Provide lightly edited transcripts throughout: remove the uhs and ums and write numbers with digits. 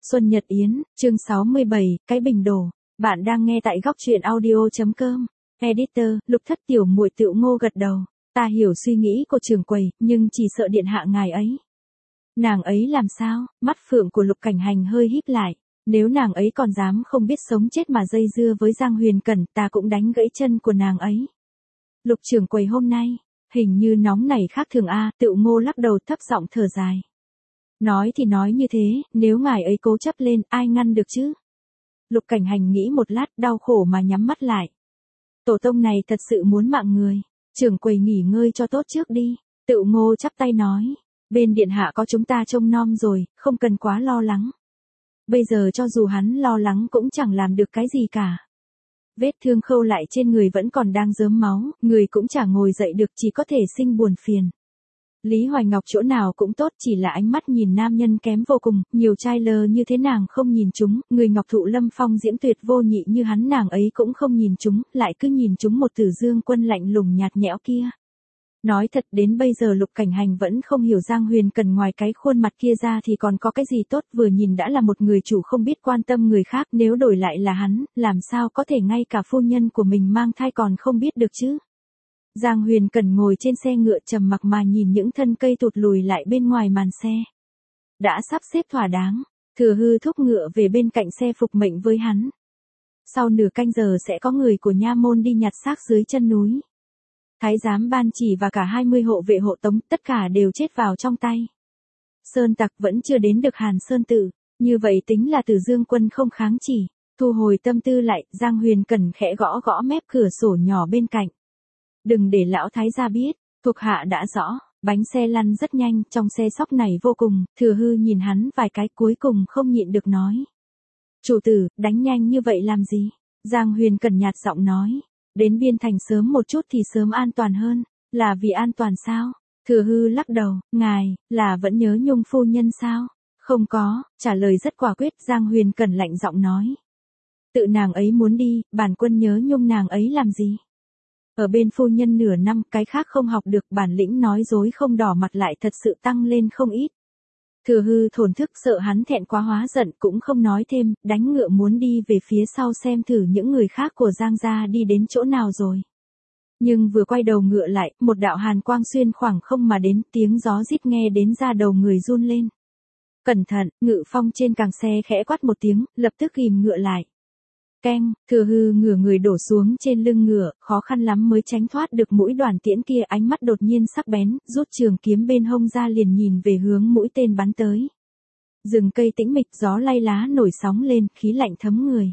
Xuân Nhật Yến, chương 67, cái bình đổ. Bạn đang nghe tại góc truyện audio.com. Editor, Lục Thất tiểu muội Tựu Ngô gật đầu. Ta hiểu suy nghĩ của trưởng quầy, nhưng chỉ sợ điện hạ ngài ấy. Nàng ấy làm sao? Mắt phượng của Lục Cảnh Hành hơi híp lại. Nếu nàng ấy còn dám không biết sống chết mà dây dưa với Giang Huyền Cẩn, ta cũng đánh gãy chân của nàng ấy. Lục trưởng quầy hôm nay, hình như nóng này khác thường a. Tựu Ngô lắc đầu thấp giọng thở dài. Nói thì nói như thế, nếu ngài ấy cố chấp lên, ai ngăn được chứ? Lục Cảnh Hành nghĩ một lát, đau khổ mà nhắm mắt lại. Tổ tông này thật sự muốn mạng người. Trưởng quầy nghỉ ngơi cho tốt trước đi. Tựu Ngô chắp tay nói. Bên điện hạ có chúng ta trông nom rồi, không cần quá lo lắng. Bây giờ cho dù hắn lo lắng cũng chẳng làm được cái gì cả. Vết thương khâu lại trên người vẫn còn đang rớm máu, người cũng chả ngồi dậy được, chỉ có thể sinh buồn phiền. Lý Hoài Ngọc chỗ nào cũng tốt, chỉ là ánh mắt nhìn nam nhân kém vô cùng, nhiều trai lơ như thế nàng không nhìn chúng, người Ngọc Thụ Lâm Phong diễm tuyệt vô nhị như hắn nàng ấy cũng không nhìn chúng, lại cứ nhìn chúng một Tử Dương Quân lạnh lùng nhạt nhẽo kia. Nói thật đến bây giờ Lục Cảnh Hành vẫn không hiểu Giang Huyền Cần ngoài cái khuôn mặt kia ra thì còn có cái gì tốt, vừa nhìn đã là một người chủ không biết quan tâm người khác, nếu đổi lại là hắn, làm sao có thể ngay cả phu nhân của mình mang thai còn không biết được chứ. Giang Huyền Cần ngồi trên xe ngựa trầm mặc mà nhìn những thân cây tụt lùi lại bên ngoài màn xe. Đã sắp xếp thỏa đáng, Thừa Hư thúc ngựa về bên cạnh xe phục mệnh với hắn. Sau nửa canh giờ sẽ có người của nha môn đi nhặt xác dưới chân núi. Thái giám ban chỉ và cả 20 hộ vệ hộ tống, tất cả đều chết vào trong tay. Sơn tặc vẫn chưa đến được Hàn Sơn Tự, như vậy tính là Tử Dương Quân không kháng chỉ. Thu hồi tâm tư lại, Giang Huyền Cần khẽ gõ gõ mép cửa sổ nhỏ bên cạnh. Đừng để lão thái gia biết, thuộc hạ đã rõ. Bánh xe lăn rất nhanh, trong xe sóc này vô cùng, Thừa Hư nhìn hắn vài cái cuối cùng không nhịn được nói. Chủ tử, đánh nhanh như vậy làm gì? Giang Huyền Cần nhạt giọng nói. Đến biên thành sớm một chút thì sớm an toàn hơn, là vì an toàn sao? Thừa Hư lắc đầu, ngài, là vẫn nhớ Nhung phu nhân sao? Không có, trả lời rất quả quyết, Giang Huyền Cần lạnh giọng nói. Tự nàng ấy muốn đi, bản quân nhớ Nhung nàng ấy làm gì? Ở bên phu nhân nửa năm, cái khác không học được, bản lĩnh nói dối không đỏ mặt lại thật sự tăng lên không ít. Thừa Hư thổn thức sợ hắn thẹn quá hóa giận cũng không nói thêm, đánh ngựa muốn đi về phía sau xem thử những người khác của Giang gia đi đến chỗ nào rồi. Nhưng vừa quay đầu ngựa lại, một đạo hàn quang xuyên khoảng không mà đến, tiếng gió rít nghe đến da đầu người run lên. Cẩn thận, Ngự Phong trên càng xe khẽ quát một tiếng, lập tức ghìm ngựa lại. Keng, Thừa Hư ngửa người đổ xuống trên lưng ngựa, khó khăn lắm mới tránh thoát được mũi đoàn tiễn kia, ánh mắt đột nhiên sắc bén, rút trường kiếm bên hông ra liền nhìn về hướng mũi tên bắn tới. Rừng cây tĩnh mịch, gió lay lá nổi sóng lên, khí lạnh thấm người.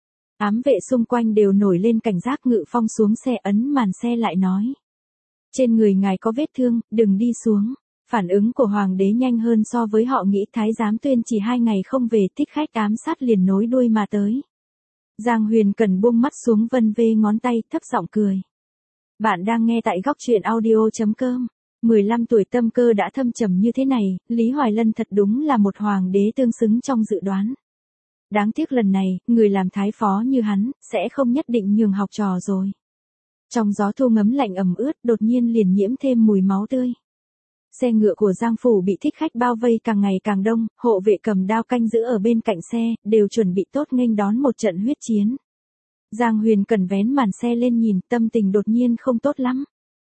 Ám vệ xung quanh đều nổi lên cảnh giác. Ngự Phong xuống xe ấn màn xe lại nói. Trên người ngài có vết thương, đừng đi xuống. Phản ứng của hoàng đế nhanh hơn so với họ nghĩ, thái giám Tuyên chỉ 2 ngày không về, thích khách ám sát liền nối đuôi mà tới. Giang Huyền Cần buông mắt xuống vân vê ngón tay, thấp giọng cười. Bạn đang nghe tại góc truyện audio.com. 15 tuổi tâm cơ đã thâm trầm như thế này, Lý Hoài Lân thật đúng là một hoàng đế tương xứng trong dự đoán. Đáng tiếc lần này, người làm thái phó như hắn, sẽ không nhất định nhường học trò rồi. Trong gió thu ngấm lạnh ẩm ướt, đột nhiên liền nhiễm thêm mùi máu tươi. Xe ngựa của Giang Phủ bị thích khách bao vây càng ngày càng đông, hộ vệ cầm đao canh giữ ở bên cạnh xe, đều chuẩn bị tốt nghênh đón một trận huyết chiến. Giang Huyền Cần vén màn xe lên nhìn, tâm tình đột nhiên không tốt lắm.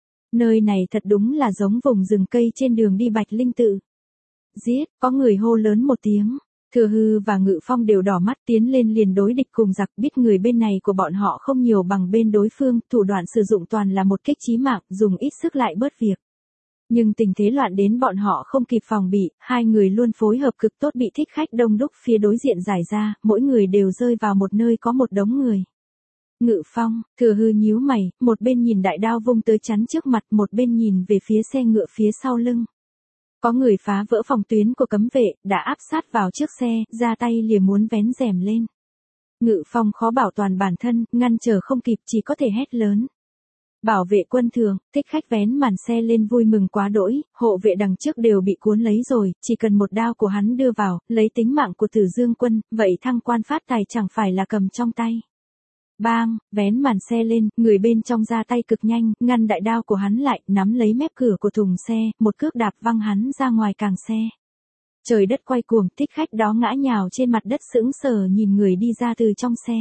Nơi này thật đúng là giống vùng rừng cây trên đường đi Bạch Linh Tự. Giết, có người hô lớn một tiếng. Thừa Hư và Ngự Phong đều đỏ mắt tiến lên liền đối địch cùng giặc, biết người bên này của bọn họ không nhiều bằng bên đối phương, thủ đoạn sử dụng toàn là một kích chí mạng, dùng ít sức lại bớt việc. Nhưng tình thế loạn đến bọn họ không kịp phòng bị, 2 người luôn phối hợp cực tốt, bị thích khách đông đúc phía đối diện giải ra, mỗi người đều rơi vào một nơi có một đống người. Ngự Phong, Thừa Hư nhíu mày, một bên nhìn đại đao vung tới chắn trước mặt, một bên nhìn về phía xe ngựa phía sau lưng. Có người phá vỡ phòng tuyến của cấm vệ, đã áp sát vào trước xe, ra tay liền muốn vén rèm lên. Ngự Phong khó bảo toàn bản thân, ngăn trở không kịp, chỉ có thể hét lớn. Bảo vệ quân thường, thích khách vén màn xe lên vui mừng quá đỗi, hộ vệ đằng trước đều bị cuốn lấy rồi, chỉ cần một đao của hắn đưa vào, lấy tính mạng của Tử Dương Quân, vậy thăng quan phát tài chẳng phải là cầm trong tay. Bang, vén màn xe lên, người bên trong ra tay cực nhanh, ngăn đại đao của hắn lại, nắm lấy mép cửa của thùng xe, một cước đạp văng hắn ra ngoài càng xe. Trời đất quay cuồng, thích khách đó ngã nhào trên mặt đất sững sờ nhìn người đi ra từ trong xe.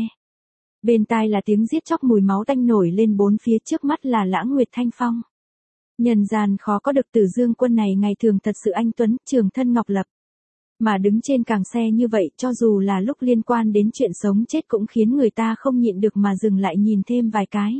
Bên tai là tiếng giết chóc, mùi máu tanh nổi lên bốn phía, trước mắt là Lãng Nguyệt Thanh Phong. Nhân gian khó có được Tử Dương Quân này, ngày thường thật sự anh tuấn, trường thân ngọc lập. Mà đứng trên càng xe như vậy, cho dù là lúc liên quan đến chuyện sống chết cũng khiến người ta không nhịn được mà dừng lại nhìn thêm vài cái.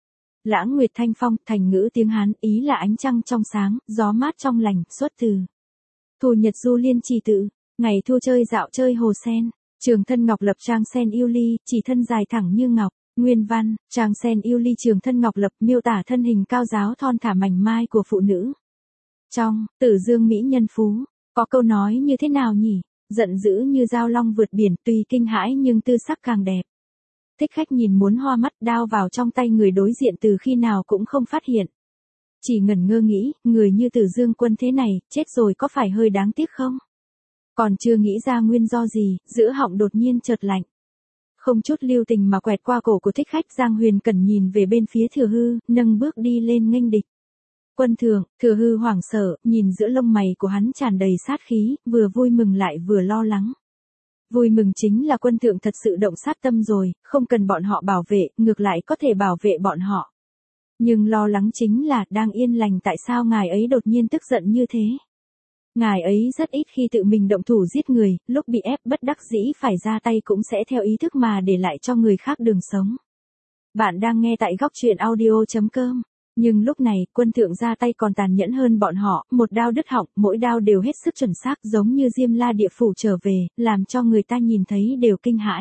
Lãng Nguyệt Thanh Phong, thành ngữ tiếng Hán, ý là ánh trăng trong sáng, gió mát trong lành, xuất từ Thu Nhật Du Liên Trì Tự, ngày thu chơi dạo chơi hồ sen, trường thân ngọc lập trang sen yêu ly, chỉ thân dài thẳng như ngọc. Nguyên văn, trang sen yêu ly trường thân ngọc lập miêu tả thân hình cao giáo thon thả mảnh mai của phụ nữ. Trong Tử Dương Mỹ Nhân Phú, có câu nói như thế nào nhỉ? Giận dữ như dao long vượt biển, tuy kinh hãi nhưng tư sắc càng đẹp. Thích khách nhìn muốn hoa mắt, đao vào trong tay người đối diện từ khi nào cũng không phát hiện. Chỉ ngẩn ngơ nghĩ, người như Tử Dương Quân thế này, chết rồi có phải hơi đáng tiếc không? Còn chưa nghĩ ra nguyên do gì, giữa họng đột nhiên chợt lạnh. Không chút lưu tình mà quẹt qua cổ của thích khách, Giang Huyền Cẩn nhìn về bên phía Thừa Hư, nâng bước đi lên nghênh địch. Quân thượng, Thừa Hư hoảng sợ, nhìn giữa lông mày của hắn tràn đầy sát khí, vừa vui mừng lại vừa lo lắng. Vui mừng chính là quân thượng thật sự động sát tâm rồi, không cần bọn họ bảo vệ, ngược lại có thể bảo vệ bọn họ. Nhưng lo lắng chính là, đang yên lành tại sao ngài ấy đột nhiên tức giận như thế. Ngài ấy rất ít khi tự mình động thủ giết người, lúc bị ép bất đắc dĩ phải ra tay cũng sẽ theo ý thức mà để lại cho người khác đường sống. Bạn đang nghe tại góc truyện audio.com. Nhưng lúc này, quân thượng ra tay còn tàn nhẫn hơn bọn họ, một đao đứt họng, mỗi đao đều hết sức chuẩn xác, giống như Diêm La địa phủ trở về, làm cho người ta nhìn thấy đều kinh hãi.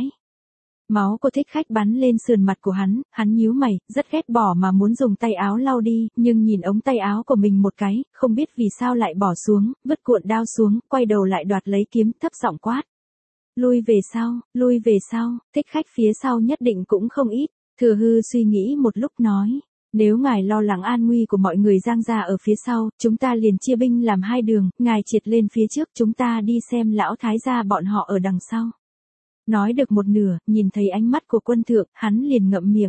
Máu của thích khách bắn lên sườn mặt của hắn nhíu mày, rất ghét bỏ mà muốn dùng tay áo lau đi, nhưng nhìn ống tay áo của mình một cái, không biết vì sao lại bỏ xuống, vứt cuộn đao xuống, quay đầu lại đoạt lấy kiếm, thấp giọng quát. Lui về sau, thích khách phía sau nhất định cũng không ít. Thừa Hư suy nghĩ một lúc nói. Nếu ngài lo lắng an nguy của mọi người Giang gia ở phía sau, chúng ta liền chia binh làm hai đường, ngài triệt lên phía trước, chúng ta đi xem lão thái gia bọn họ ở đằng sau. Nói được một nửa, nhìn thấy ánh mắt của quân thượng, hắn liền ngậm miệng.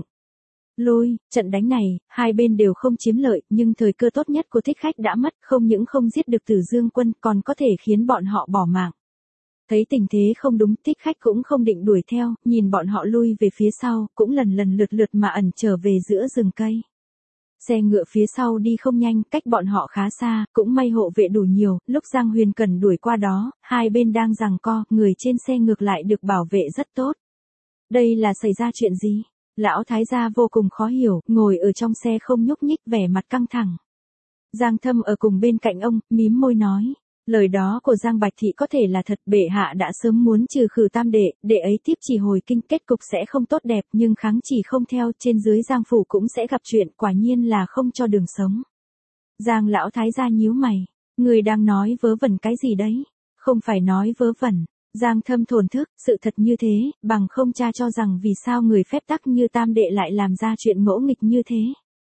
Trận đánh này, hai bên đều không chiếm lợi, nhưng thời cơ tốt nhất của thích khách đã mất, không những không giết được Tử Dương Quân, còn có thể khiến bọn họ bỏ mạng. Thấy tình thế không đúng, thích khách cũng không định đuổi theo, nhìn bọn họ lui về phía sau, cũng lần lượt mà ẩn trở về giữa rừng cây. Xe ngựa phía sau đi không nhanh, cách bọn họ khá xa, cũng may hộ vệ đủ nhiều, lúc Giang Huyền Cẩn đuổi qua đó, hai bên đang giằng co, người trên xe ngược lại được bảo vệ rất tốt. Đây là xảy ra chuyện gì? Lão thái gia vô cùng khó hiểu, ngồi ở trong xe không nhúc nhích, vẻ mặt căng thẳng. Giang Thâm ở cùng bên cạnh ông, mím môi nói. Lời đó của Giang Bạch Thị có thể là thật, bệ hạ đã sớm muốn trừ khử tam đệ, đệ ấy tiếp chỉ hồi kinh, kết cục sẽ không tốt đẹp, nhưng kháng chỉ không theo, trên dưới Giang phủ cũng sẽ gặp chuyện, quả nhiên là không cho đường sống. Giang lão thái gia nhíu mày, người đang nói vớ vẩn cái gì đấy? Không phải nói vớ vẩn. Giang Thâm thổn thức, sự thật như thế, bằng không cha cho rằng vì sao người phép tắc như tam đệ lại làm ra chuyện ngỗ nghịch như thế.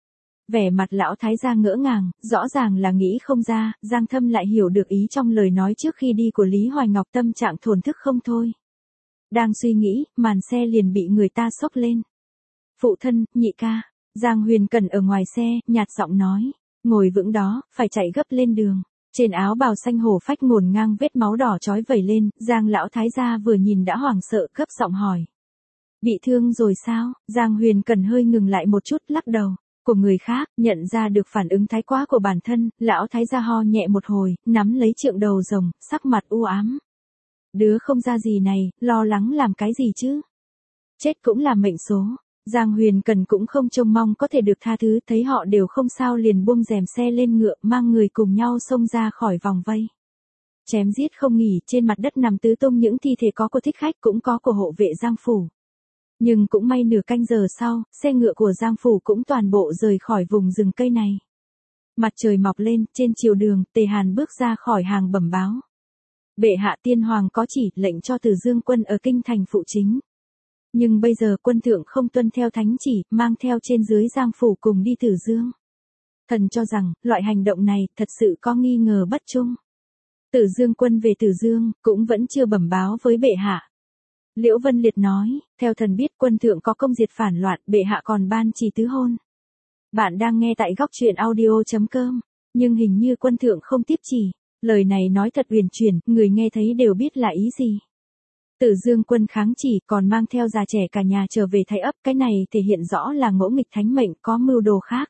Vẻ mặt lão thái gia ngỡ ngàng, rõ ràng là nghĩ không ra, Giang Thâm lại hiểu được ý trong lời nói trước khi đi của Lý Hoài Ngọc, tâm trạng thổn thức không thôi. Đang suy nghĩ, màn xe liền bị người ta xốc lên. Phụ thân, nhị ca, Giang Huyền Cẩn ở ngoài xe, nhạt giọng nói, ngồi vững đó, phải chạy gấp lên đường. Trên áo bào xanh hổ phách ngổn ngang vết máu đỏ chói vẩy lên, Giang lão thái gia vừa nhìn đã hoảng sợ, gấp giọng hỏi. Bị thương rồi sao? Giang Huyền Cẩn hơi ngừng lại một chút, lắc đầu. Của người khác, nhận ra được phản ứng thái quá của bản thân, lão thái gia ho nhẹ một hồi, nắm lấy trượng đầu rồng, sắc mặt u ám. Đứa không ra gì này, lo lắng làm cái gì chứ? Chết cũng là mệnh số. Giang Huyền Cẩn cũng không trông mong có thể được tha thứ, thấy họ đều không sao liền buông rèm xe lên ngựa, mang người cùng nhau xông ra khỏi vòng vây. Chém giết không nghỉ, trên mặt đất nằm tứ tung những thi thể, có của thích khách cũng có của hộ vệ Giang phủ. Nhưng cũng may nửa canh giờ sau, xe ngựa của Giang phủ cũng toàn bộ rời khỏi vùng rừng cây này. Mặt trời mọc lên, trên chiều đường, Tề Hàn bước ra khỏi hàng bẩm báo. Bệ hạ, tiên hoàng có chỉ lệnh cho Tử Dương Quân ở kinh thành phụ chính. Nhưng bây giờ quân thượng không tuân theo thánh chỉ, mang theo trên dưới Giang phủ cùng đi Tử Dương. Thần cho rằng, loại hành động này thật sự có nghi ngờ bất trung. Tử Dương Quân về Tử Dương, cũng vẫn chưa bẩm báo với bệ hạ. Liễu Vân Liệt nói, theo thần biết quân thượng có công diệt phản loạn, bệ hạ còn ban chỉ tứ hôn. Bạn đang nghe tại góc truyện audio.com, nhưng hình như quân thượng không tiếp chỉ. Lời này nói thật uyển chuyển, người nghe thấy đều biết là ý gì. Tử Dương Quân kháng chỉ còn mang theo già trẻ cả nhà trở về Thái Ấp, cái này thể hiện rõ là ngỗ nghịch thánh mệnh, có mưu đồ khác.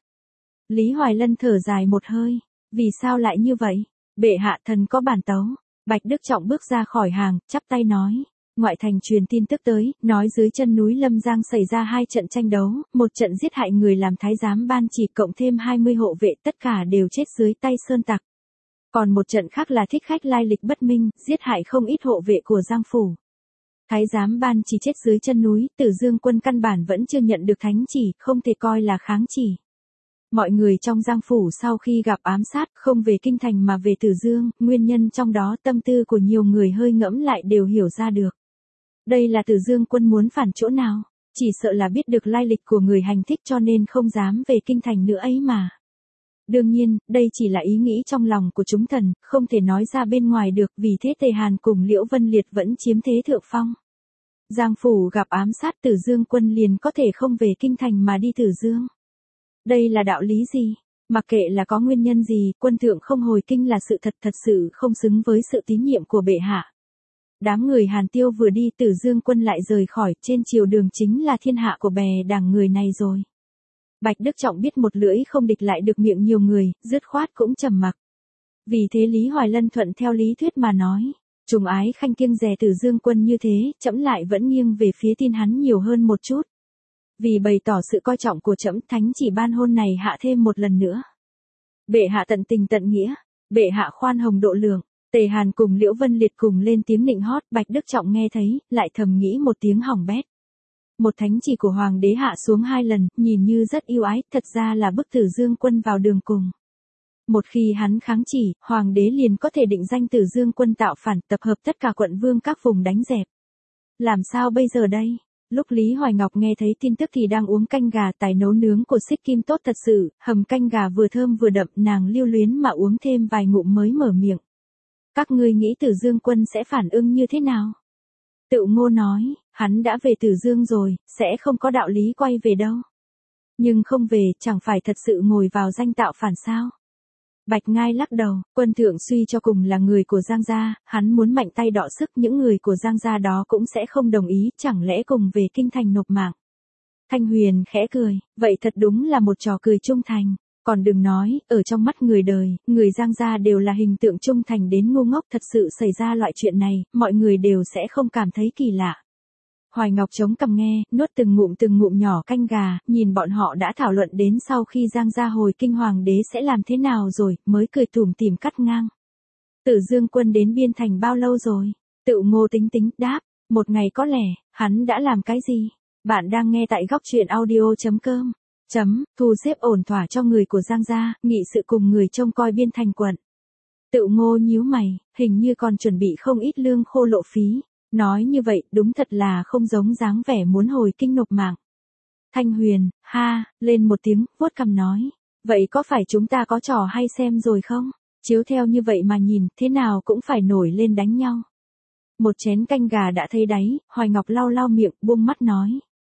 Lý Hoài Lân thở dài một hơi, vì sao lại như vậy? Bệ hạ thần có bản tấu. Bạch Đức Trọng bước ra khỏi hàng, chắp tay nói. Ngoại thành truyền tin tức tới, nói dưới chân núi Lâm Giang xảy ra 2 trận tranh đấu, một trận giết hại người làm thái giám ban chỉ cộng thêm 20 hộ vệ, tất cả đều chết dưới tay sơn tặc. Còn một trận khác là thích khách lai lịch bất minh, giết hại không ít hộ vệ của Giang Phủ. Thái giám ban chỉ chết dưới chân núi, Tử Dương Quân căn bản vẫn chưa nhận được thánh chỉ, không thể coi là kháng chỉ. Mọi người trong Giang Phủ sau khi gặp ám sát không về kinh thành mà về Tử Dương, nguyên nhân trong đó tâm tư của nhiều người hơi ngẫm lại đều hiểu ra được. Đây là Tử Dương Quân muốn phản chỗ nào? Chỉ sợ là biết được lai lịch của người hành thích cho nên không dám về kinh thành nữa ấy mà. Đương nhiên, đây chỉ là ý nghĩ trong lòng của chúng thần, không thể nói ra bên ngoài được, vì thế Tề Hàn cùng Liễu Vân Liệt vẫn chiếm thế thượng phong. Giang Phủ gặp ám sát Tử Dương Quân liền có thể không về kinh thành mà đi Tử Dương. Đây là đạo lý gì? Mặc kệ là có nguyên nhân gì, quân thượng không hồi kinh là sự thật sự không xứng với sự tín nhiệm của bệ hạ. Đám người Hàn Tiêu vừa đi, Tử Dương Quân lại rời khỏi, trên chiều đường chính là thiên hạ của bè đảng người này rồi. Bạch Đức Trọng biết một lưỡi không địch lại được miệng nhiều người, dứt khoát cũng trầm mặc. Vì thế Lý Hoài Lân thuận theo lý thuyết mà nói, Trùng Ái Khanh kiêng dè Tử Dương Quân như thế, trẫm lại vẫn nghiêng về phía tin hắn nhiều hơn một chút. Vì bày tỏ sự coi trọng của trẫm, thánh chỉ ban hôn này hạ thêm một lần nữa. Bệ hạ tận tình tận nghĩa, bệ hạ khoan hồng độ lượng. Tề Hàn cùng Liễu Vân Liệt cùng lên tiếng nịnh hót, Bạch Đức Trọng nghe thấy, lại thầm nghĩ một tiếng hỏng bét. Một thánh chỉ của Hoàng đế hạ xuống 2 lần, nhìn như rất yêu ái, thật ra là bức Tử Dương Quân vào đường cùng. Một khi hắn kháng chỉ, Hoàng đế liền có thể định danh Tử Dương Quân tạo phản, tập hợp tất cả quận vương các vùng đánh dẹp. Làm sao bây giờ đây? Lúc Lý Hoài Ngọc nghe thấy tin tức thì đang uống canh gà, tài nấu nướng của Xích Kim tốt thật sự, hầm canh gà vừa thơm vừa đậm, nàng lưu luyến mà uống thêm vài ngụm mới mở miệng. Các ngươi nghĩ Tử Dương Quân sẽ phản ứng như thế nào? Tựu Ngô nói, hắn đã về Tử Dương rồi, sẽ không có đạo lý quay về đâu. Nhưng không về, chẳng phải thật sự ngồi vào danh tạo phản sao? Bạch Ngai lắc đầu, quân thượng suy cho cùng là người của Giang gia, hắn muốn mạnh tay đọ sức, những người của Giang gia đó cũng sẽ không đồng ý, chẳng lẽ cùng về kinh thành nộp mạng. Thanh Huyền khẽ cười, vậy thật đúng là một trò cười trung thành. Còn đừng nói, ở trong mắt người đời, người Giang gia đều là hình tượng trung thành đến ngu ngốc, thật sự xảy ra loại chuyện này, mọi người đều sẽ không cảm thấy kỳ lạ. Hoài Ngọc chống cằm nghe, nuốt từng ngụm nhỏ canh gà, nhìn bọn họ đã thảo luận đến sau khi Giang gia hồi kinh Hoàng đế sẽ làm thế nào rồi, mới cười tủm tỉm cắt ngang. Tử Dương Quân đến biên thành bao lâu rồi? Tựu Ngô tính tính, đáp, một ngày có lẽ, hắn đã làm cái gì? Bạn đang nghe tại góc truyện audio.com. Thu xếp ổn thỏa cho người của Giang gia, nghị sự cùng người trông coi biên thành quận. Tựu Ngô nhíu mày, hình như còn chuẩn bị không ít lương khô lộ phí. Nói như vậy, đúng thật là không giống dáng vẻ muốn hồi kinh nộp mạng. Thanh Huyền, ha, lên một tiếng, vuốt cằm nói. Vậy có phải chúng ta có trò hay xem rồi không? Chiếu theo như vậy mà nhìn, thế nào cũng phải nổi lên đánh nhau. Một chén canh gà đã thấy đáy, Hoài Ngọc lau miệng, buông mắt nói.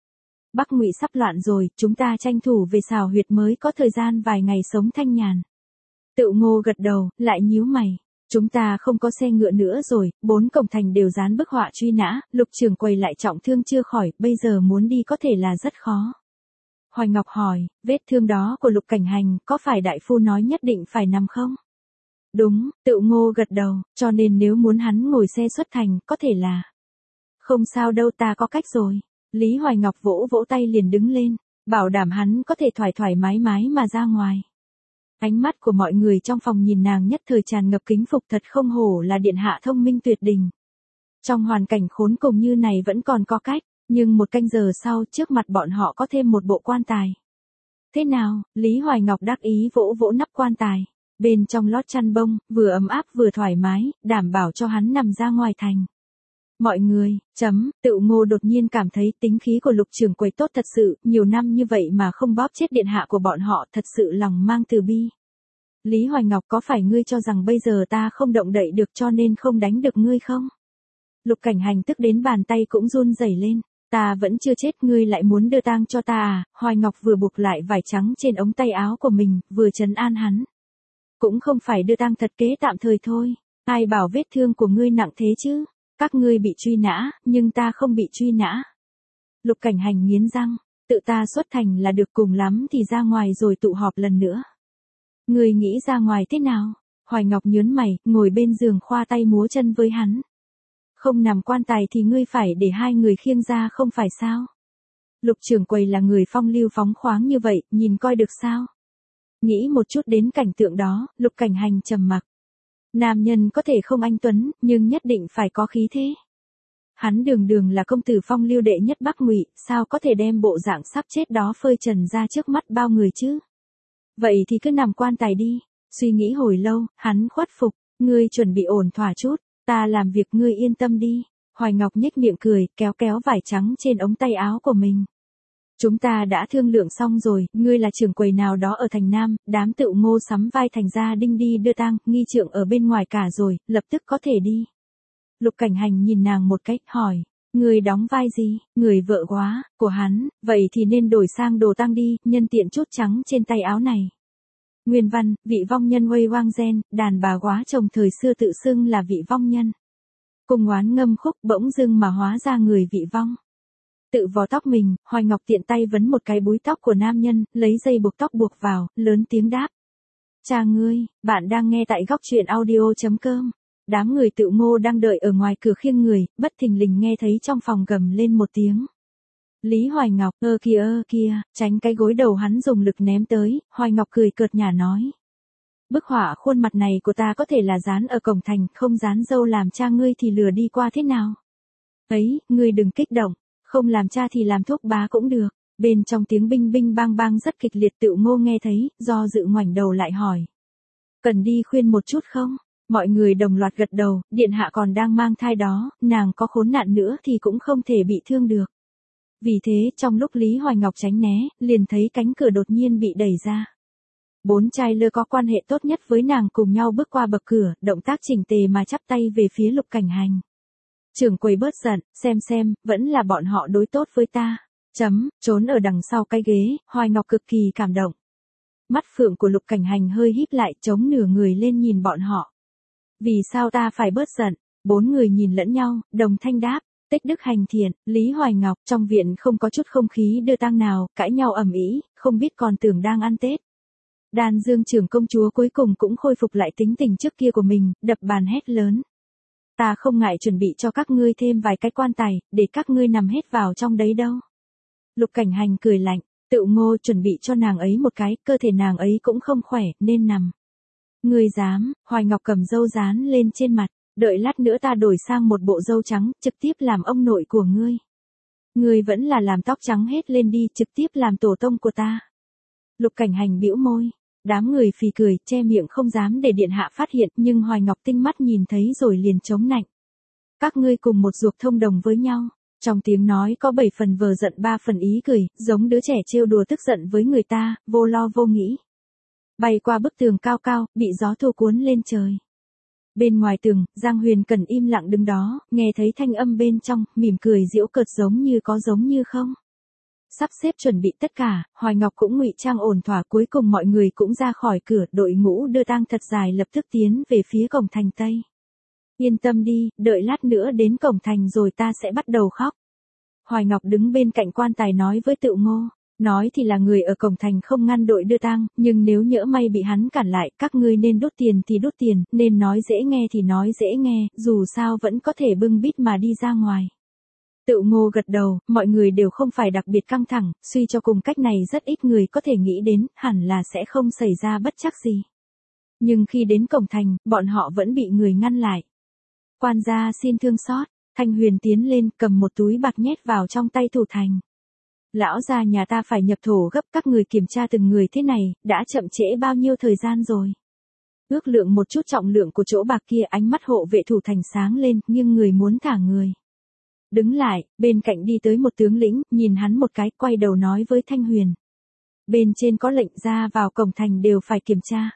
Bắc Ngụy sắp loạn rồi, chúng ta tranh thủ về xào huyệt mới có thời gian vài ngày sống thanh nhàn. Tựu Ngô gật đầu, lại nhíu mày. Chúng ta không có xe ngựa nữa rồi, 4 cổng thành đều dán bức họa truy nã, Lục Trường Quầy lại trọng thương chưa khỏi, bây giờ muốn đi có thể là rất khó. Hoài Ngọc hỏi, vết thương đó của Lục Cảnh Hành, có phải đại phu nói nhất định phải nằm không? Đúng, Tựu Ngô gật đầu, cho nên nếu muốn hắn ngồi xe xuất thành, có thể là. Không sao đâu, ta có cách rồi. Lý Hoài Ngọc vỗ tay liền đứng lên, bảo đảm hắn có thể thoải mái mà ra ngoài. Ánh mắt của mọi người trong phòng nhìn nàng nhất thời tràn ngập kính phục, thật không hổ là điện hạ thông minh tuyệt đỉnh. Trong hoàn cảnh khốn cùng như này vẫn còn có cách, nhưng 1 canh giờ sau trước mặt bọn họ có thêm một bộ quan tài. Thế nào? Lý Hoài Ngọc đắc ý vỗ nắp quan tài. Bên trong lót chăn bông, vừa ấm áp vừa thoải mái, đảm bảo cho hắn nằm ra ngoài thành. Mọi người, Tựu Ngô đột nhiên cảm thấy tính khí của Lục Trường Quầy tốt thật sự, nhiều năm như vậy mà không bóp chết điện hạ của bọn họ, thật sự lòng mang từ bi. Lý Hoài Ngọc, có phải ngươi cho rằng bây giờ ta không động đậy được cho nên không đánh được ngươi không? Lục Cảnh Hành tức đến bàn tay cũng run rẩy lên, ta vẫn chưa chết, ngươi lại muốn đưa tang cho ta à? Hoài Ngọc vừa buộc lại vải trắng trên ống tay áo của mình, vừa trấn an hắn. Cũng không phải đưa tang thật kế tạm thời thôi. Ai bảo vết thương của ngươi nặng thế chứ? Các ngươi bị truy nã, nhưng ta không bị truy nã. Lục Cảnh Hành nghiến răng, tự ta xuất thành là được, cùng lắm thì ra ngoài rồi tụ họp lần nữa. Ngươi nghĩ ra ngoài thế nào? Hoài Ngọc nhớn mày, ngồi bên giường khoa tay múa chân với hắn. Không nằm quan tài thì ngươi phải để hai người khiêng ra không phải sao? Lục trưởng quầy là người phong lưu phóng khoáng như vậy, nhìn coi được sao? Nghĩ một chút đến cảnh tượng đó, Lục Cảnh Hành trầm mặc. Nam nhân có thể không anh tuấn, nhưng nhất định phải có khí thế. Hắn đường đường là công tử phong lưu đệ nhất Bắc Ngụy, sao có thể đem bộ dạng sắp chết đó phơi trần ra trước mắt bao người chứ? Vậy thì cứ nằm quan tài đi. Suy nghĩ hồi lâu, hắn khuất phục, ngươi chuẩn bị ổn thỏa chút, ta làm việc ngươi yên tâm đi. Hoài Ngọc nhếch miệng cười, kéo kéo vải trắng trên ống tay áo của mình. Chúng ta đã thương lượng xong rồi, ngươi là trưởng quầy nào đó ở thành Nam, đám Tựu Ngô sắm vai thành gia đinh đi đưa tang, nghi trượng ở bên ngoài cả rồi, lập tức có thể đi. Lục Cảnh Hành nhìn nàng một cách, hỏi, ngươi đóng vai gì? Người vợ quá, của hắn, vậy thì nên đổi sang đồ tang đi, nhân tiện chút trắng trên tay áo này. Nguyên văn, vị vong nhân Huây Hoang Gen, đàn bà quá chồng thời xưa tự xưng là vị vong nhân. Cùng oán ngâm khúc bỗng dưng mà hóa ra người vị vong. Tự vò tóc mình, Hoài Ngọc tiện tay vấn một cái búi tóc của nam nhân, lấy dây buộc tóc buộc vào, lớn tiếng đáp. Cha ngươi, bạn đang nghe tại góc truyện audio.com. Đám người Tựu Ngô đang đợi ở ngoài cửa khiêng người, bất thình lình nghe thấy trong phòng gầm lên một tiếng. Lý Hoài Ngọc, kia, tránh cái gối đầu hắn dùng lực ném tới, Hoài Ngọc cười cợt nhả nói. Bức họa khuôn mặt này của ta có thể là dán ở cổng thành, không dán dâu làm cha ngươi thì lừa đi qua thế nào? Ấy, ngươi đừng kích động, không làm cha thì làm thúc bá cũng được. Bên trong tiếng binh binh bang bang rất kịch liệt, Tựu Ngô nghe thấy, do dự ngoảnh đầu lại hỏi. Cần đi khuyên một chút không? Mọi người đồng loạt gật đầu, điện hạ còn đang mang thai đó, nàng có khốn nạn nữa thì cũng không thể bị thương được. Vì thế, trong lúc Lý Hoài Ngọc tránh né, liền thấy cánh cửa đột nhiên bị đẩy ra. 4 trai lơ có quan hệ tốt nhất với nàng cùng nhau bước qua bậc cửa, động tác chỉnh tề mà chắp tay về phía Lục Cảnh Hành. Trưởng quầy bớt giận, xem, vẫn là bọn họ đối tốt với ta. Trốn ở đằng sau cái ghế, Hoài Ngọc cực kỳ cảm động. Mắt phượng của Lục Cảnh Hành hơi híp lại, chống nửa người lên nhìn bọn họ. Vì sao ta phải bớt giận? 4 người nhìn lẫn nhau, đồng thanh đáp. Tích đức hành thiện, Lý Hoài Ngọc, trong viện không có chút không khí đưa tang nào, cãi nhau ầm ĩ, không biết còn tưởng đang ăn Tết. Đan Dương trưởng công chúa cuối cùng cũng khôi phục lại tính tình trước kia của mình, đập bàn hét lớn. Ta không ngại chuẩn bị cho các ngươi thêm vài cái quan tài, để các ngươi nằm hết vào trong đấy đâu. Lục Cảnh Hành cười lạnh, Tựu Ngô chuẩn bị cho nàng ấy một cái, cơ thể nàng ấy cũng không khỏe, nên nằm. Ngươi dám? Hoài Ngọc cầm dâu dán lên trên mặt. Đợi lát nữa ta đổi sang một bộ dâu trắng, trực tiếp làm ông nội của ngươi. Ngươi vẫn là làm tóc trắng hết lên đi, trực tiếp làm tổ tông của ta. Lục Cảnh Hành bĩu môi. Đám người phì cười, che miệng không dám để điện hạ phát hiện, nhưng Hoài Ngọc tinh mắt nhìn thấy rồi liền chống nạnh. Các ngươi cùng một ruột thông đồng với nhau. Trong tiếng nói có 7 phần vờ giận 3 phần ý cười, giống đứa trẻ trêu đùa tức giận với người ta, vô lo vô nghĩ. Bay qua bức tường cao cao, bị gió thu cuốn lên trời. Bên ngoài tường, Giang Huyền Cần im lặng đứng đó, nghe thấy thanh âm bên trong, mỉm cười giễu cợt giống như có giống như không. Sắp xếp chuẩn bị tất cả, Hoài Ngọc cũng ngụy trang ổn thỏa, cuối cùng mọi người cũng ra khỏi cửa, đội ngũ đưa tang thật dài lập tức tiến về phía cổng thành Tây. Yên tâm đi, đợi lát nữa đến cổng thành rồi ta sẽ bắt đầu khóc. Hoài Ngọc đứng bên cạnh quan tài nói với Tựu Ngô. Nói thì là người ở cổng thành không ngăn đội đưa tang, nhưng nếu nhỡ may bị hắn cản lại, các ngươi nên đốt tiền thì đốt tiền, nên nói dễ nghe thì nói dễ nghe, dù sao vẫn có thể bưng bít mà đi ra ngoài. Tựu Ngô gật đầu, mọi người đều không phải đặc biệt căng thẳng, suy cho cùng cách này rất ít người có thể nghĩ đến, hẳn là sẽ không xảy ra bất trắc gì. Nhưng khi đến cổng thành, bọn họ vẫn bị người ngăn lại. Quan gia xin thương xót, Thanh Huyền tiến lên cầm một túi bạc nhét vào trong tay thủ thành. Lão gia nhà ta phải nhập thổ gấp, các người kiểm tra từng người thế này, đã chậm trễ bao nhiêu thời gian rồi. Ước lượng một chút trọng lượng của chỗ bạc kia, ánh mắt hộ vệ thủ thành sáng lên, nhưng người muốn thả người. Đứng lại, bên cạnh đi tới một tướng lĩnh, nhìn hắn một cái, quay đầu nói với Thanh Huyền. Bên trên có lệnh ra vào cổng thành đều phải kiểm tra.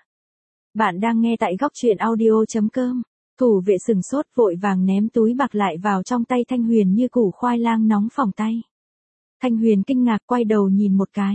Bạn đang nghe tại góc truyện audio.com. Thủ vệ sừng sốt vội vàng ném túi bạc lại vào trong tay Thanh Huyền như củ khoai lang nóng phỏng tay. Thanh Huyền kinh ngạc quay đầu nhìn một cái.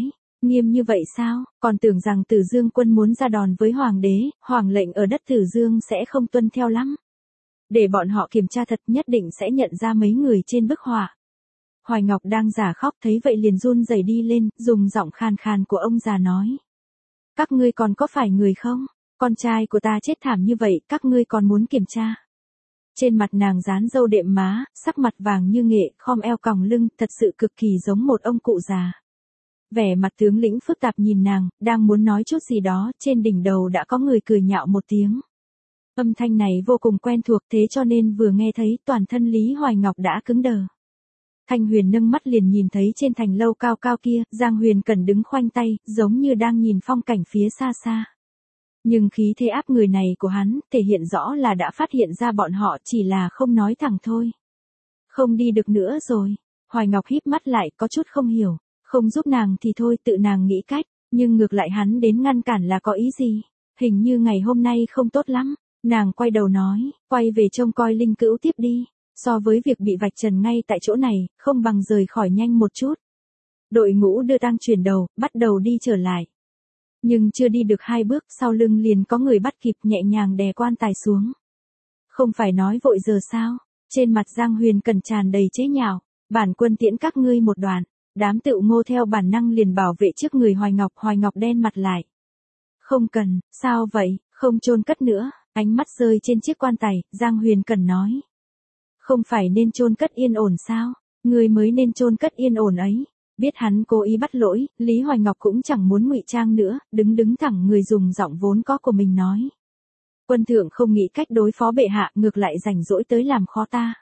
Nghiêm như vậy sao, còn tưởng rằng Tử Dương quân muốn ra đòn với hoàng đế, hoàng lệnh ở đất Tử Dương sẽ không tuân theo lắm. Để bọn họ kiểm tra thật nhất định sẽ nhận ra mấy người trên bức họa. Hoài Ngọc đang giả khóc thấy vậy liền run rẩy đi lên, dùng giọng khàn khàn của ông già nói. Các ngươi còn có phải người không? Con trai của ta chết thảm như vậy, các ngươi còn muốn kiểm tra? Trên mặt nàng dán râu đệm má, sắc mặt vàng như nghệ, khom eo còng lưng, thật sự cực kỳ giống một ông cụ già. Vẻ mặt tướng lĩnh phức tạp nhìn nàng, đang muốn nói chút gì đó, trên đỉnh đầu đã có người cười nhạo một tiếng. Âm thanh này vô cùng quen thuộc thế cho nên vừa nghe thấy toàn thân Lý Hoài Ngọc đã cứng đờ. Thanh Huyền nâng mắt liền nhìn thấy trên thành lâu cao cao kia, Giang Huyền Cẩn đứng khoanh tay, giống như đang nhìn phong cảnh phía xa xa. Nhưng khí thế áp người này của hắn, thể hiện rõ là đã phát hiện ra bọn họ chỉ là không nói thẳng thôi. Không đi được nữa rồi. Hoài Ngọc híp mắt lại, có chút không hiểu. Không giúp nàng thì thôi, tự nàng nghĩ cách, nhưng ngược lại hắn đến ngăn cản là có ý gì? Hình như ngày hôm nay không tốt lắm. Nàng quay đầu nói, quay về trông coi Linh Cữu tiếp đi. So với việc bị vạch trần ngay tại chỗ này, không bằng rời khỏi nhanh một chút. Đội ngũ đưa tang chuyển đầu, bắt đầu đi trở lại. Nhưng chưa đi được 2 bước, sau lưng liền có người bắt kịp nhẹ nhàng đè quan tài xuống. Không phải nói vội giờ sao? Trên mặt Giang Huyền Cẩn tràn đầy chế nhạo. Bản quân tiễn các ngươi một đoạn. Đám Tựu Ngô theo bản năng liền bảo vệ trước người Hoài Ngọc đen mặt lại. Không cần, sao vậy, không chôn cất nữa. Ánh mắt rơi trên chiếc quan tài, Giang Huyền Cẩn nói. Không phải nên chôn cất yên ổn sao? Người mới nên chôn cất yên ổn ấy. Biết hắn cố ý bắt lỗi, Lý Hoài Ngọc cũng chẳng muốn ngụy trang nữa, đứng thẳng người dùng giọng vốn có của mình nói. Quân thượng không nghĩ cách đối phó bệ hạ, ngược lại rảnh rỗi tới làm khó ta.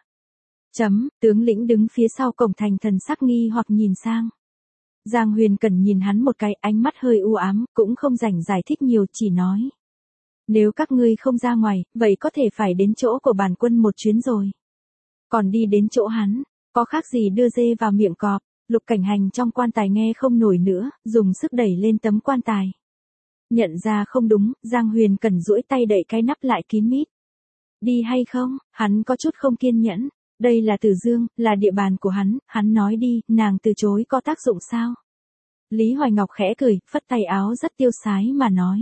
Tướng lĩnh đứng phía sau cổng thành thần sắc nghi hoặc nhìn sang. Giang Huyền Cẩn nhìn hắn một cái, ánh mắt hơi u ám, cũng không rảnh giải thích nhiều, chỉ nói. Nếu các ngươi không ra ngoài, vậy có thể phải đến chỗ của bản quân một chuyến rồi. Còn đi đến chỗ hắn, có khác gì đưa dê vào miệng cọp. Lục Cảnh Hành trong quan tài nghe không nổi nữa, dùng sức đẩy lên tấm quan tài. Nhận ra không đúng, Giang Huyền Cẩn duỗi tay đẩy cái nắp lại kín mít. Đi hay không, hắn có chút không kiên nhẫn. Đây là Tử Dương, là địa bàn của hắn nói đi, nàng từ chối có tác dụng sao? Lý Hoài Ngọc khẽ cười, phất tay áo rất tiêu sái mà nói.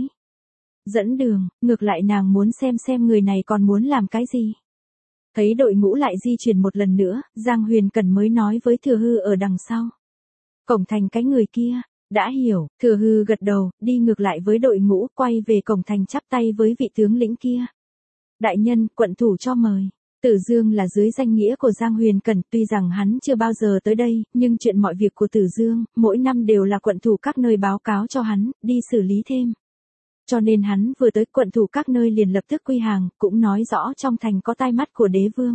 Dẫn đường, ngược lại nàng muốn xem người này còn muốn làm cái gì. Thấy đội ngũ lại di chuyển một lần nữa, Giang Huyền Cẩn mới nói với Thừa Hư ở đằng sau. Cổng thành cái người kia, đã hiểu, Thừa Hư gật đầu, đi ngược lại với đội ngũ, quay về cổng thành chắp tay với vị tướng lĩnh kia. Đại nhân, quận thủ cho mời. Tử Dương là dưới danh nghĩa của Giang Huyền Cẩn, tuy rằng hắn chưa bao giờ tới đây, nhưng chuyện mọi việc của Tử Dương, mỗi năm đều là quận thủ các nơi báo cáo cho hắn, đi xử lý thêm. Cho nên hắn vừa tới quận thủ các nơi liền lập tức quy hàng, cũng nói rõ trong thành có tai mắt của đế vương.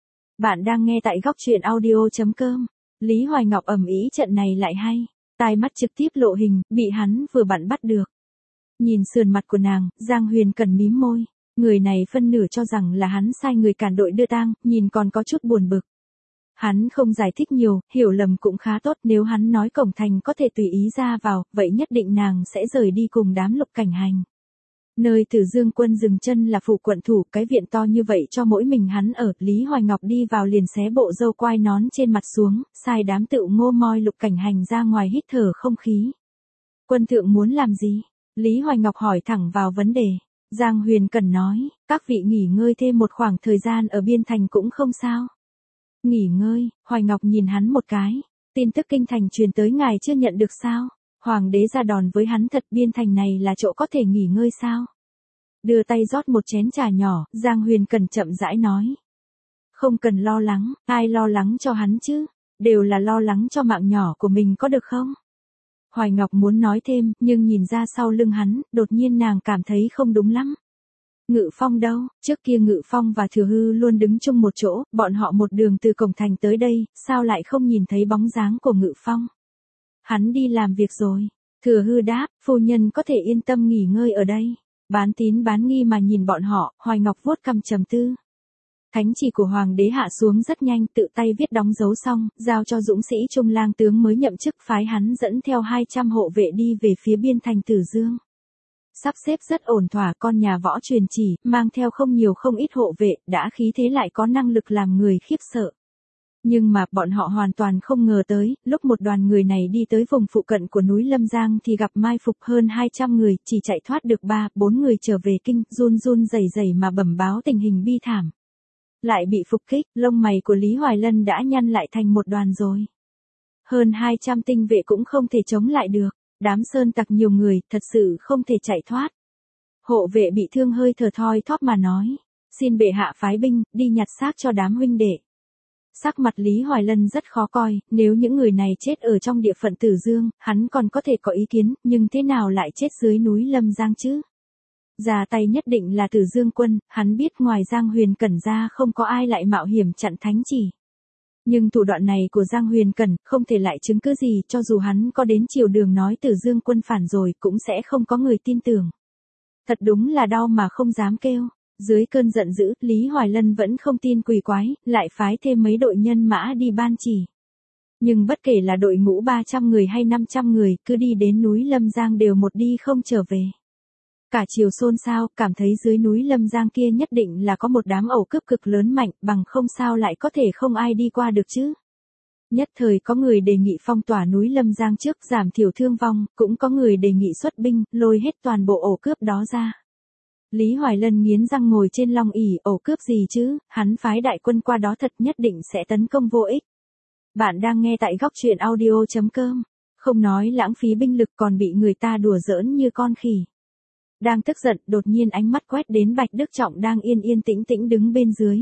Bạn đang nghe tại góc truyện audio.com. Lý Hoài Ngọc ầm ĩ trận này lại hay. Tai mắt trực tiếp lộ hình, bị hắn vừa vặn bắt được. Nhìn sườn mặt của nàng, Giang Huyền Cẩn mím môi. Người này phân nửa cho rằng là hắn sai người cản đội đưa tang, nhìn còn có chút buồn bực. Hắn không giải thích nhiều, hiểu lầm cũng khá tốt, nếu hắn nói cổng thành có thể tùy ý ra vào, vậy nhất định nàng sẽ rời đi cùng đám Lục Cảnh Hành. Nơi Tử Dương quân dừng chân là phủ quận thủ, cái viện to như vậy cho mỗi mình hắn ở, Lý Hoài Ngọc đi vào liền xé bộ râu quai nón trên mặt xuống, sai đám Tựu Ngô moi Lục Cảnh Hành ra ngoài hít thở không khí. Quân thượng muốn làm gì? Lý Hoài Ngọc hỏi thẳng vào vấn đề. Giang Huyền Cẩn nói, các vị nghỉ ngơi thêm một khoảng thời gian ở biên thành cũng không sao. Nghỉ ngơi, Hoài Ngọc nhìn hắn một cái. Tin tức kinh thành truyền tới ngài chưa nhận được sao? Hoàng đế ra đòn với hắn thật, biên thành này là chỗ có thể nghỉ ngơi sao? Đưa tay rót một chén trà nhỏ, Giang Huyền Cẩn chậm rãi nói. Không cần lo lắng, ai lo lắng cho hắn chứ? Đều là lo lắng cho mạng nhỏ của mình có được không? Hoài Ngọc muốn nói thêm, nhưng nhìn ra sau lưng hắn, đột nhiên nàng cảm thấy không đúng lắm. Ngự Phong đâu? Trước kia Ngự Phong và Thừa Hư luôn đứng chung một chỗ, bọn họ một đường từ cổng thành tới đây, sao lại không nhìn thấy bóng dáng của Ngự Phong? Hắn đi làm việc rồi. Thừa Hư đáp, phu nhân có thể yên tâm nghỉ ngơi ở đây. Bán tín bán nghi mà nhìn bọn họ, Hoài Ngọc vuốt cằm trầm tư. Thánh chỉ của Hoàng đế hạ xuống rất nhanh, tự tay viết đóng dấu xong, giao cho dũng sĩ Trung lang tướng mới nhậm chức, phái hắn dẫn theo 200 hộ vệ đi về phía biên thành Tử Dương. Sắp xếp rất ổn thỏa, con nhà võ truyền chỉ, mang theo không nhiều không ít hộ vệ, đã khí thế lại có năng lực làm người khiếp sợ. Nhưng mà bọn họ hoàn toàn không ngờ tới, lúc một đoàn người này đi tới vùng phụ cận của núi Lâm Giang thì gặp mai phục hơn 200 người, chỉ chạy thoát được 3-4 người trở về kinh, run run rẩy rẩy mà bẩm báo tình hình bi thảm. Lại bị phục kích, lông mày của Lý Hoài Lân đã nhăn lại thành một đoàn rồi. Hơn 200 tinh vệ cũng không thể chống lại được, đám sơn tặc nhiều người, thật sự không thể chạy thoát. Hộ vệ bị thương hơi thở thoi thóp mà nói, xin bệ hạ phái binh, đi nhặt xác cho đám huynh đệ. Sắc mặt Lý Hoài Lân rất khó coi, nếu những người này chết ở trong địa phận Tử Dương, hắn còn có thể có ý kiến, nhưng thế nào lại chết dưới núi Lâm Giang chứ? Ra tay nhất định là Tử Dương quân, hắn biết ngoài Giang Huyền Cẩn ra không có ai lại mạo hiểm chặn thánh chỉ. Nhưng thủ đoạn này của Giang Huyền Cẩn không thể lại chứng cứ gì, cho dù hắn có đến chiều đường nói Tử Dương quân phản rồi cũng sẽ không có người tin tưởng. Thật đúng là đau mà không dám kêu. Dưới cơn giận dữ, Lý Hoài Lân vẫn không tin quỷ quái, lại phái thêm mấy đội nhân mã đi ban chỉ. Nhưng bất kể là đội ngũ 300 người hay 500 người, cứ đi đến núi Lâm Giang đều một đi không trở về. Cả chiều xôn xao, cảm thấy dưới núi Lâm Giang kia nhất định là có một đám ẩu cướp cực lớn mạnh, bằng không sao lại có thể không ai đi qua được chứ. Nhất thời có người đề nghị phong tỏa núi Lâm Giang trước giảm thiểu thương vong, cũng có người đề nghị xuất binh, lôi hết toàn bộ ổ cướp đó ra. Lý Hoài Lân nghiến răng ngồi trên long ỷ, ổ cướp gì chứ, hắn phái đại quân qua đó thật nhất định sẽ tấn công vô ích. Bạn đang nghe tại góc truyện audio.com, không nói lãng phí binh lực còn bị người ta đùa giỡn như con khỉ. Đang tức giận, đột nhiên ánh mắt quét đến Bạch Đức Trọng đang yên yên tĩnh tĩnh đứng bên dưới.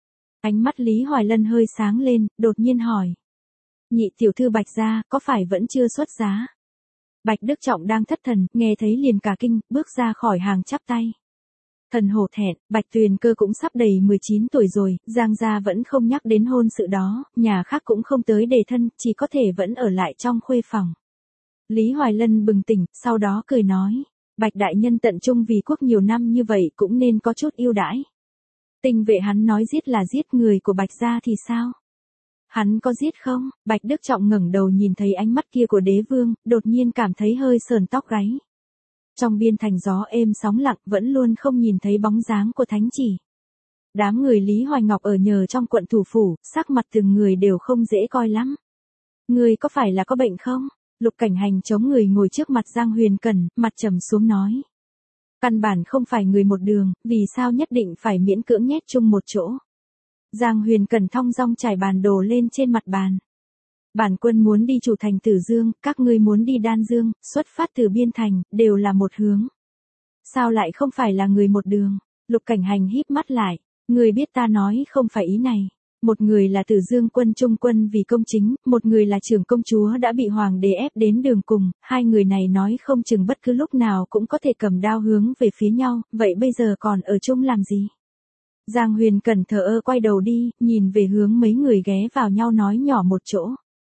Ánh mắt Lý Hoài Lân hơi sáng lên, đột nhiên hỏi. Nhị tiểu thư Bạch gia, có phải vẫn chưa xuất giá? Bạch Đức Trọng đang thất thần, nghe thấy liền cả kinh, bước ra khỏi hàng chắp tay. Thần hổ thẹn, Bạch Tuyền Cơ cũng sắp đầy 19 tuổi rồi, Giang gia vẫn không nhắc đến hôn sự đó, nhà khác cũng không tới đề thân, chỉ có thể vẫn ở lại trong khuê phòng. Lý Hoài Lân bừng tỉnh, sau đó cười nói, Bạch đại nhân tận trung vì quốc nhiều năm như vậy cũng nên có chút ưu đãi. Tinh vệ hắn nói giết là giết, người của Bạch gia thì sao? Hắn có giết không? Bạch Đức Trọng ngẩng đầu nhìn thấy ánh mắt kia của đế vương, đột nhiên cảm thấy hơi sờn tóc gáy. Trong biên thành gió êm sóng lặng vẫn luôn không nhìn thấy bóng dáng của thánh chỉ. Đám người Lý Hoài Ngọc ở nhờ trong quận thủ phủ, sắc mặt từng người đều không dễ coi lắm. Người có phải là có bệnh không? Lục Cảnh Hành chống người ngồi trước mặt Giang Huyền Cẩn, mặt trầm xuống nói. Căn bản không phải người một đường, vì sao nhất định phải miễn cưỡng nhét chung một chỗ. Giang Huyền Cẩn thong dong trải bản đồ lên trên mặt bàn. Bản quân muốn đi chủ thành Tử Dương, các ngươi muốn đi Đan Dương, xuất phát từ biên thành, đều là một hướng. Sao lại không phải là người một đường? Lục Cảnh Hành híp mắt lại, người biết ta nói không phải ý này. Một người là Tử Dương quân trung quân vì công chính, một người là trưởng công chúa đã bị hoàng đế ép đến đường cùng, hai người này nói không chừng bất cứ lúc nào cũng có thể cầm đao hướng về phía nhau, vậy bây giờ còn ở chung làm gì? Giang Huyền Cẩn thờ ơ quay đầu đi, nhìn về hướng mấy người ghé vào nhau nói nhỏ một chỗ.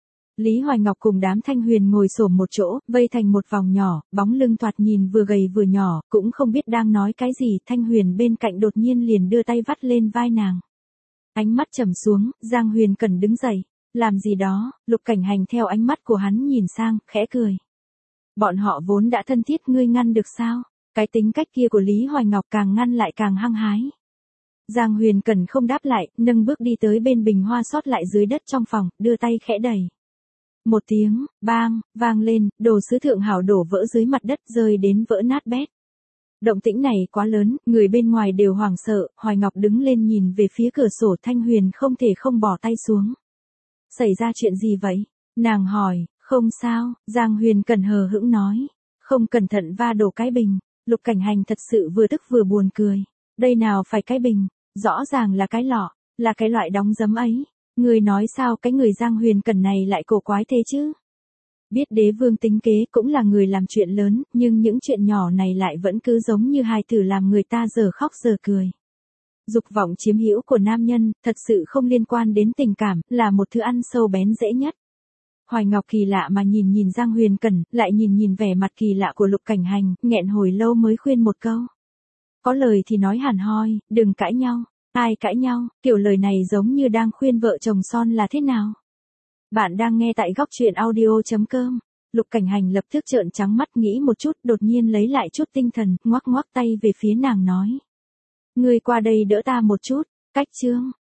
Lý Hoài Ngọc cùng đám Thanh Huyền ngồi xổm một chỗ, vây thành một vòng nhỏ, bóng lưng thoạt nhìn vừa gầy vừa nhỏ, cũng không biết đang nói cái gì, Thanh Huyền bên cạnh đột nhiên liền đưa tay vắt lên vai nàng. Ánh mắt trầm xuống, Giang Huyền Cẩn đứng dậy, làm gì đó, Lục Cảnh Hành theo ánh mắt của hắn nhìn sang, khẽ cười. Bọn họ vốn đã thân thiết, ngươi ngăn được sao? Cái tính cách kia của Lý Hoài Ngọc càng ngăn lại càng hăng hái. Giang Huyền Cẩn không đáp lại, nâng bước đi tới bên bình hoa sót lại dưới đất trong phòng, đưa tay khẽ đẩy. Một tiếng, bang, vang lên, đồ sứ thượng hảo đổ vỡ dưới mặt đất rơi đến vỡ nát bét. Động tĩnh này quá lớn, người bên ngoài đều hoảng sợ, Hoài Ngọc đứng lên nhìn về phía cửa sổ, Thanh Huyền không thể không bỏ tay xuống. Xảy ra chuyện gì vậy? Nàng hỏi, không sao, Giang Huyền Cẩn hờ hững nói. Không cẩn thận va đổ cái bình. Lục Cảnh Hành thật sự vừa tức vừa buồn cười. Đây nào phải cái bình, rõ ràng là cái lọ, là cái loại đóng giấm ấy. Người nói sao cái người Giang Huyền Cẩn này lại cổ quái thế chứ? Biết đế vương tính kế cũng là người làm chuyện lớn, nhưng những chuyện nhỏ này lại vẫn cứ giống như hài tử làm người ta giờ khóc giờ cười. Dục vọng chiếm hữu của nam nhân, thật sự không liên quan đến tình cảm, là một thứ ăn sâu bén dễ nhất. Hoài Ngọc kỳ lạ mà nhìn Giang Huyền Cẩn, lại nhìn vẻ mặt kỳ lạ của Lục Cảnh Hành, nghẹn hồi lâu mới khuyên một câu. Có lời thì nói hẳn hoi, đừng cãi nhau. Ai cãi nhau, kiểu lời này giống như đang khuyên vợ chồng son là thế nào? Bạn đang nghe tại góc truyện audio.com. Lục Cảnh Hành lập tức trợn trắng mắt nghĩ một chút, đột nhiên lấy lại chút tinh thần, ngoắc ngoắc tay về phía nàng nói. Ngươi qua đây đỡ ta một chút, cách chương.